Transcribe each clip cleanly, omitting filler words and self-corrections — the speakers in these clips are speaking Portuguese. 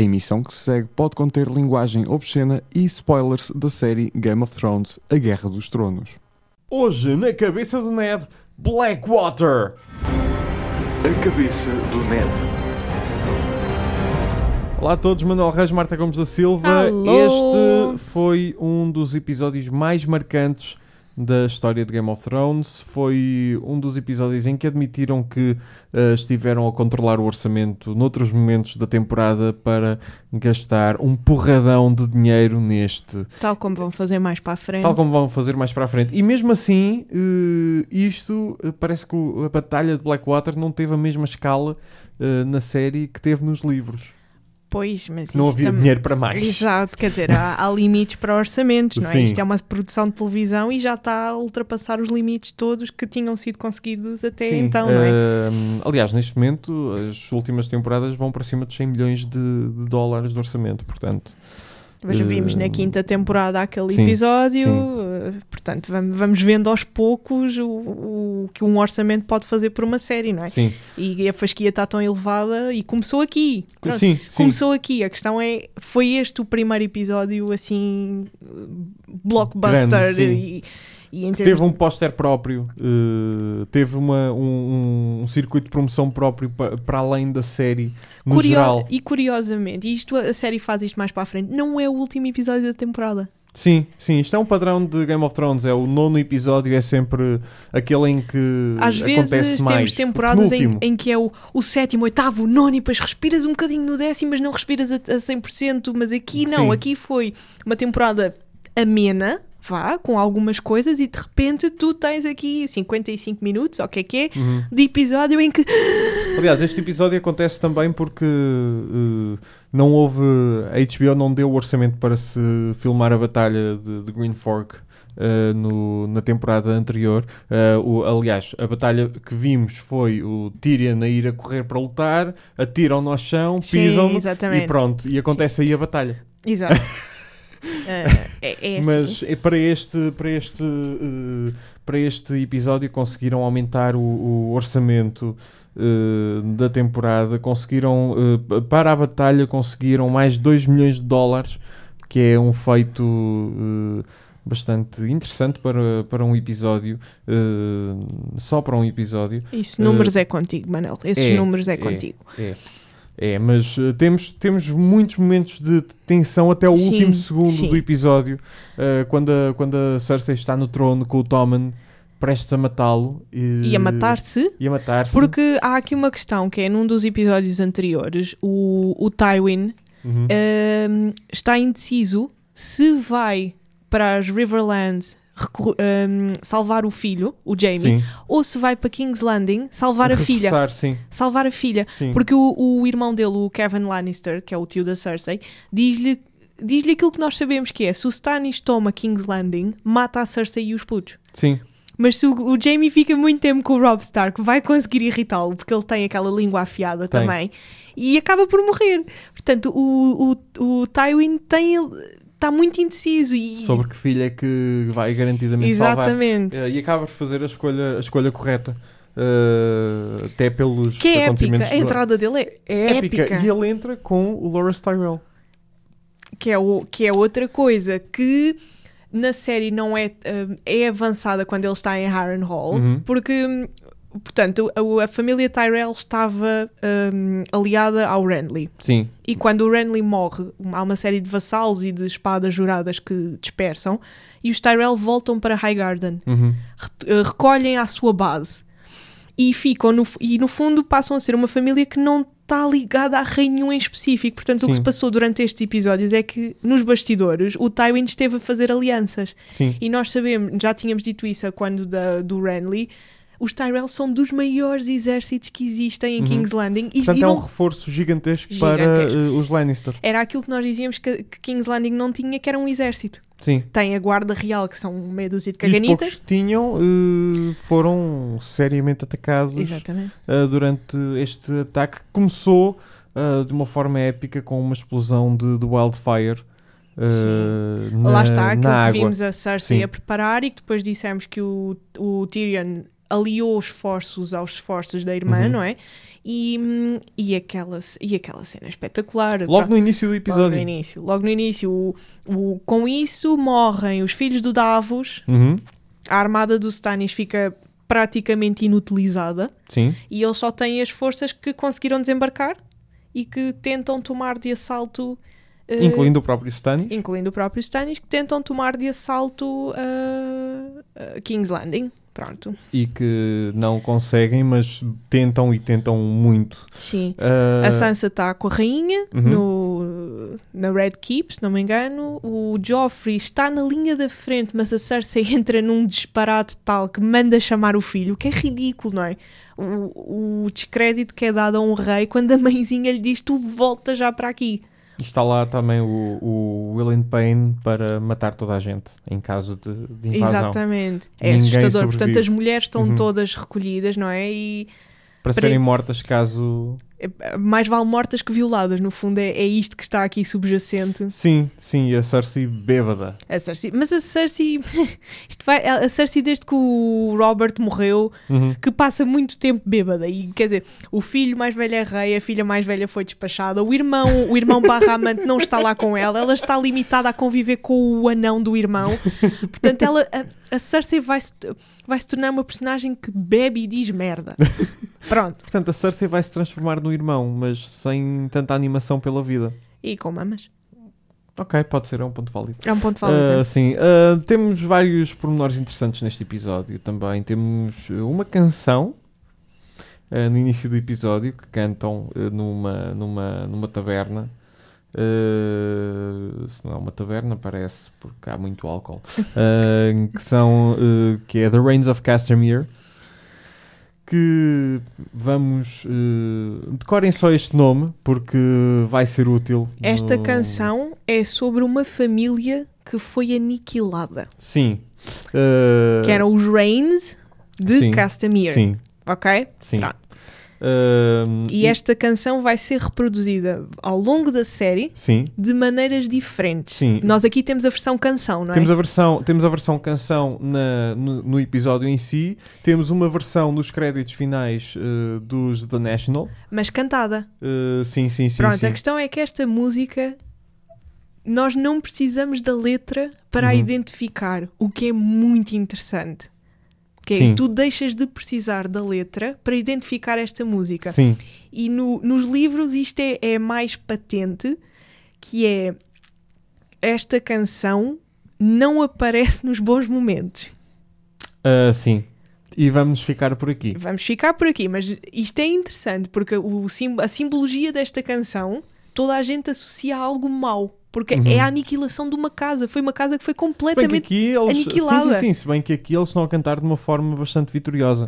A emissão que se segue pode conter linguagem obscena e spoilers da série Game of Thrones, A Guerra dos Tronos. Hoje, na cabeça do Ned, Blackwater! A cabeça do Ned. Olá a todos, Manuel Reis, Marta Gomes da Silva. Alô. Este foi um dos episódios mais marcantes da história de Game of Thrones. Foi um dos episódios em que admitiram que estiveram a controlar o orçamento noutros momentos da temporada para gastar um porradão de dinheiro neste. Tal como vão fazer mais para a frente. Tal como vão fazer mais para a frente. E mesmo assim, parece que a Batalha de Blackwater não teve a mesma escala na série que teve nos livros. Pois, mas Não isto havia dinheiro para mais. Exato, quer dizer, há limites para orçamentos, não é? Sim. Isto é uma produção de televisão e já está a ultrapassar os limites todos que tinham sido conseguidos até Sim, então, não é? Aliás, neste momento, as últimas temporadas vão para cima de 100 milhões de dólares de orçamento, portanto... Mas vimos na quinta temporada aquele sim, episódio, sim. Portanto, vamos vendo aos poucos o que um orçamento pode fazer por uma série, não é? Sim, E a fasquia está tão elevada e começou aqui. Pronto, sim. começou aqui. A questão é, foi este o primeiro episódio assim, blockbuster? Grande, sim. E em termos Teve um póster próprio, teve um circuito de promoção próprio para além da série, no geral. E curiosamente, a série faz isto mais para a frente, não é o último episódio da temporada. Sim, isto é um padrão de Game of Thrones, é o nono episódio, é sempre aquele em que às acontece vezes mais. temos temporadas Penúltimo. em que é o sétimo, oitavo, nono e depois respiras um bocadinho no décimo, mas não respiras a 100%, mas aqui não, Sim. aqui foi uma temporada amena, com algumas coisas e de repente tu tens aqui 55 minutos, ou o que é, de episódio em que... Aliás, este episódio acontece também porque não houve... A HBO não deu o orçamento para se filmar a batalha de Green Fork na temporada anterior. Aliás, a batalha que vimos foi o Tyrion a ir a correr para lutar, atiram-no ao chão, pisam-no e pronto. E acontece aí a batalha. Exato. Assim. Mas para este episódio conseguiram aumentar o orçamento da temporada, conseguiram para a batalha conseguiram mais de 2 milhões de dólares, que é um feito bastante interessante para um episódio, só para um episódio. Isso, números é contigo, Manel, esses números é contigo. Mas temos muitos momentos de tensão até o último segundo do episódio, quando a Cersei está no trono com o Tommen prestes a matá-lo. E a matar-se. Porque há aqui uma questão, que é num dos episódios anteriores, o Tywin está indeciso se vai para as Riverlands salvar o filho, o Jaime, sim, ou se vai para King's Landing salvar a filha. Sim. Salvar a filha. Sim. Porque o irmão dele, o Kevin Lannister, que é o tio da Cersei, diz-lhe aquilo que nós sabemos que é: se o Stannis toma King's Landing, mata a Cersei e os putos. Sim. Mas se o Jaime fica muito tempo com o Robb Stark, vai conseguir irritá-lo, porque ele tem aquela língua afiada também, e acaba por morrer. Portanto, o Tywin está muito indeciso. Sobre que filha é que vai garantidamente exatamente salvar. E acaba por fazer a escolha correta. Até pelos que é acontecimentos. Épica. A entrada dele é épica. E ele entra com o Loras Tyrell. Que é outra coisa que na série não é avançada quando ele está em Harrenhal, porque... Portanto, a família Tyrell estava aliada ao Renly. Sim. E quando o Renly morre, há uma série de vassalos e de espadas juradas que dispersam, e os Tyrell voltam para Highgarden. Recolhem à sua base. E ficam, no fundo, passam a ser uma família que não está ligada a rei nenhum em específico. Portanto, sim, o que se passou durante estes episódios é que, nos bastidores, o Tywin esteve a fazer alianças. Sim. E nós sabemos, já tínhamos dito isso quando do Renly, os Tyrell são dos maiores exércitos que existem em King's Landing. Portanto, é um reforço gigantesco para os Lannister. Era aquilo que nós dizíamos que King's Landing não tinha, que era um exército. Sim. Tem a guarda real, que são meia dúzia de caganitas. E os caganitas. poucos que tinham foram seriamente atacados durante este ataque, que começou de uma forma épica com uma explosão de wildfire. Lá está, aquilo que água. vimos a Cersei a preparar, e que depois dissemos que o Tyrion aliou esforços aos esforços da irmã, não é? E aquela cena espetacular. Logo no início do episódio. Logo no início. Com isso morrem os filhos do Davos. A armada do Stannis fica praticamente inutilizada. Sim. E eles só têm as forças que conseguiram desembarcar e que tentam tomar de assalto... incluindo o próprio Stannis. Que tentam tomar de assalto King's Landing. Pronto. E que não conseguem, mas tentam muito. Sim. A Sansa está com a rainha na Red Keep, se não me engano. O Joffrey está na linha da frente, mas a Cersei entra num disparate tal que manda chamar o filho, que é ridículo, não é? O descrédito que é dado a um rei quando a mãezinha lhe diz: tu volta já para aqui. Está lá também o William Payne para matar toda a gente em caso de invasão. Exatamente. É Ninguém assustador. sobrevive. Portanto, as mulheres estão todas recolhidas, não é? E para serem mortas caso... Mais vale mortas que violadas, no fundo é isto que está aqui subjacente. Sim, e a Cersei bêbada. Mas a Cersei... a Cersei desde que o Robert morreu, que passa muito tempo bêbada. E, quer dizer, o filho mais velho é rei, a filha mais velha foi despachada, o irmão barra amante não está lá com ela está limitada a conviver com o anão do irmão. Portanto, a Cersei vai se tornar uma personagem que bebe e diz merda. Pronto. Portanto, a Cersei vai se transformar no irmão, mas sem tanta animação pela vida. E com mamas. Ok, pode ser, é um ponto válido. É um ponto válido. Sim, temos vários pormenores interessantes neste episódio também. Temos uma canção no início do episódio que cantam numa taberna. Se não é uma taberna, parece, porque há muito álcool. Que é The Rains of Castamere. Que vamos... decorem só este nome, porque vai ser útil. Esta canção é sobre uma família que foi aniquilada. Sim. Que eram os Rains de Castamere. Sim. Ok? Sim. Pronto. E esta canção vai ser reproduzida ao longo da série de maneiras diferentes. Sim. Nós aqui temos a versão canção, não é? Temos a versão canção no episódio em si. Temos uma versão nos créditos finais dos The National. Mas cantada. Sim. Pronto, a questão é que esta música nós não precisamos da letra para a identificar, o que é muito interessante. Tu deixas de precisar da letra para identificar esta música. Sim. E nos livros isto é mais patente, que é esta canção não aparece nos bons momentos. Sim. E vamos ficar por aqui. Mas isto é interessante porque a simbologia desta canção toda a gente associa a algo mau. Porque é a aniquilação de uma casa. Foi uma casa que foi completamente aniquilada. Sim. Se bem que aqui eles estão a cantar de uma forma bastante vitoriosa.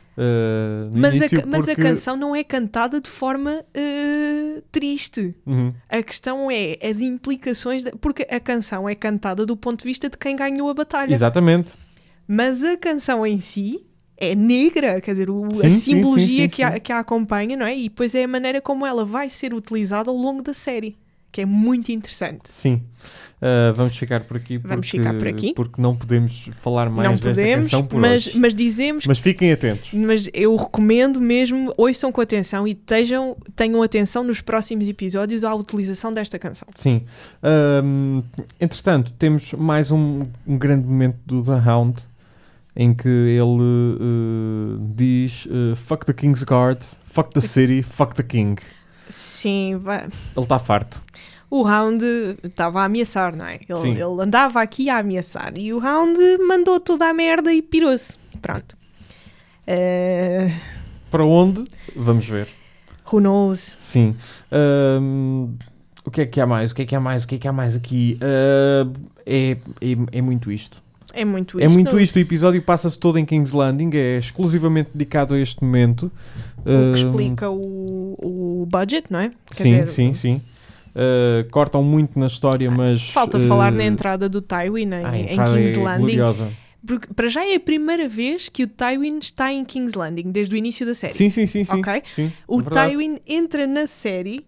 Mas a canção não é cantada de forma triste. A questão é as implicações... Porque a canção é cantada do ponto de vista de quem ganhou a batalha. Exatamente. Mas a canção em si é negra. Quer dizer, a simbologia que a acompanha, não é? E depois é a maneira como ela vai ser utilizada ao longo da série. Que é muito interessante. Sim. Vamos ficar por aqui. Porque não podemos falar mais desta canção por hoje. Mas dizemos... Mas fiquem atentos. Mas eu recomendo mesmo, ouçam com atenção e tenham atenção nos próximos episódios à utilização desta canção. Sim. Entretanto, temos mais um grande momento do The Hound, em que ele diz fuck the King's Guard, fuck the city, fuck the King. Sim, vai. Ele está farto. O Hound estava a ameaçar, não é? Ele andava aqui a ameaçar e o Hound mandou toda a merda e pirou-se. Pronto. Para onde? Vamos ver. Who knows? Sim. O que é que há mais? O que é que há mais aqui? É muito isto. É muito isto. O episódio passa-se todo em King's Landing. É exclusivamente dedicado a este momento. O que explica o budget, não é? Sim. Cortam muito na história, mas... Falta falar na entrada do Tywin em King's Landing. Gloriosa. Porque para já é a primeira vez que o Tywin está em King's Landing, desde o início da série. Sim. Okay? Sim, o Tywin entra na série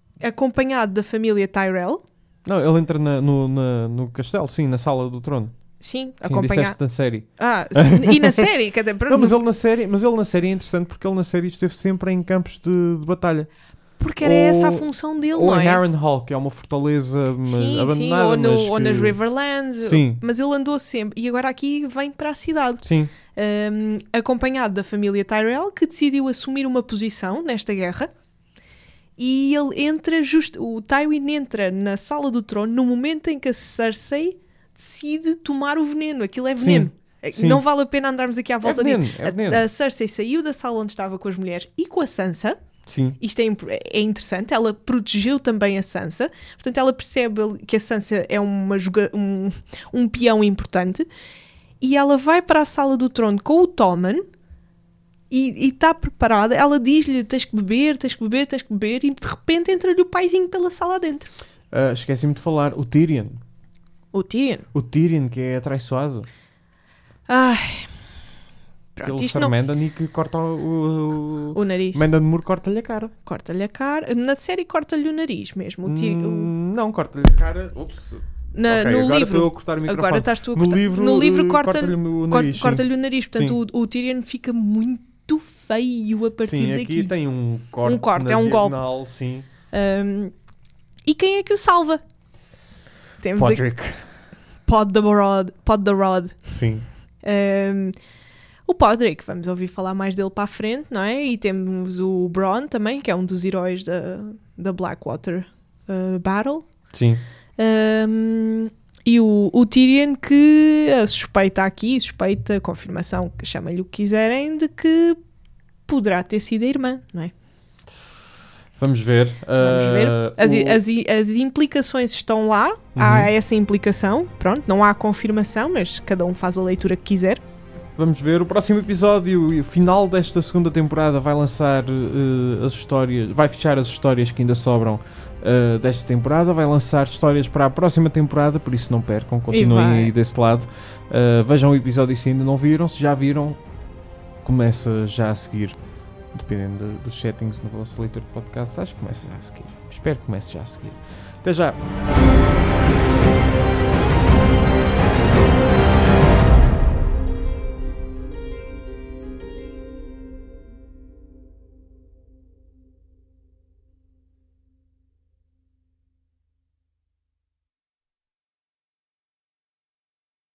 acompanhado da família Tyrell. Não, ele entra no castelo, sim, na sala do trono. Sim, acompanhar. Na série. E na série? Quer dizer, não, mas ele na série é interessante porque ele na série esteve sempre em campos de batalha. Porque era essa a função dele, não é? Ou em Harrenhal, que é uma fortaleza abandonada. Sim, ou nas Riverlands. Sim. Mas ele andou sempre. E agora aqui vem para a cidade. Sim. Acompanhado da família Tyrell, que decidiu assumir uma posição nesta guerra. E ele entra, o Tywin entra na sala do trono no momento em que a Cersei decide tomar o veneno. Aquilo é veneno. Sim. Não vale a pena andarmos aqui à volta disto. A Cersei saiu da sala onde estava com as mulheres e com a Sansa. Sim. Isto é interessante. Ela protegeu também a Sansa. Portanto, ela percebe que a Sansa é um peão importante. E ela vai para a sala do trono com o Tommen e está preparada. Ela diz-lhe, tens que beber. E de repente entra-lhe o paizinho pela sala dentro. Esqueci-me de falar. O Tyrion. O Tyrion, que é atraiçoado. Ai... Pronto, ele Sarmendan e que lhe corta o nariz. Mandan Moore corta-lhe a cara. Na série corta-lhe o nariz mesmo. Não, corta-lhe a cara. Ups. No agora livro. estou a cortar o microfone. Agora estás tu a cortar. No livro corta-lhe o nariz. Corta-lhe o nariz. Portanto, o Tyrion fica muito feio a partir daqui. Sim, aqui tem um corte. É um diagonal, golpe. Sim. E quem é que o salva? Temos Podrick. Pod the Rod. Sim. O Podrick, vamos ouvir falar mais dele para a frente, não é? E temos o Bronn também, que é um dos heróis da Blackwater Battle. Sim. E o Tyrion, que suspeita, confirmação, que chama-lhe o que quiserem, de que poderá ter sido a irmã, não é? Vamos ver. As implicações estão lá. Há essa implicação. Pronto, não há confirmação, mas cada um faz a leitura que quiser. Vamos ver. O próximo episódio e o final desta segunda temporada vai lançar as histórias, vai fechar as histórias que ainda sobram desta temporada, vai lançar histórias para a próxima temporada, por isso não percam, continuem aí desse lado. Vejam o episódio se ainda não viram, se já viram, começa já a seguir. Dependendo dos settings no vosso leitor de podcast, acho que começa já a seguir. Espero que comece já a seguir. Até já!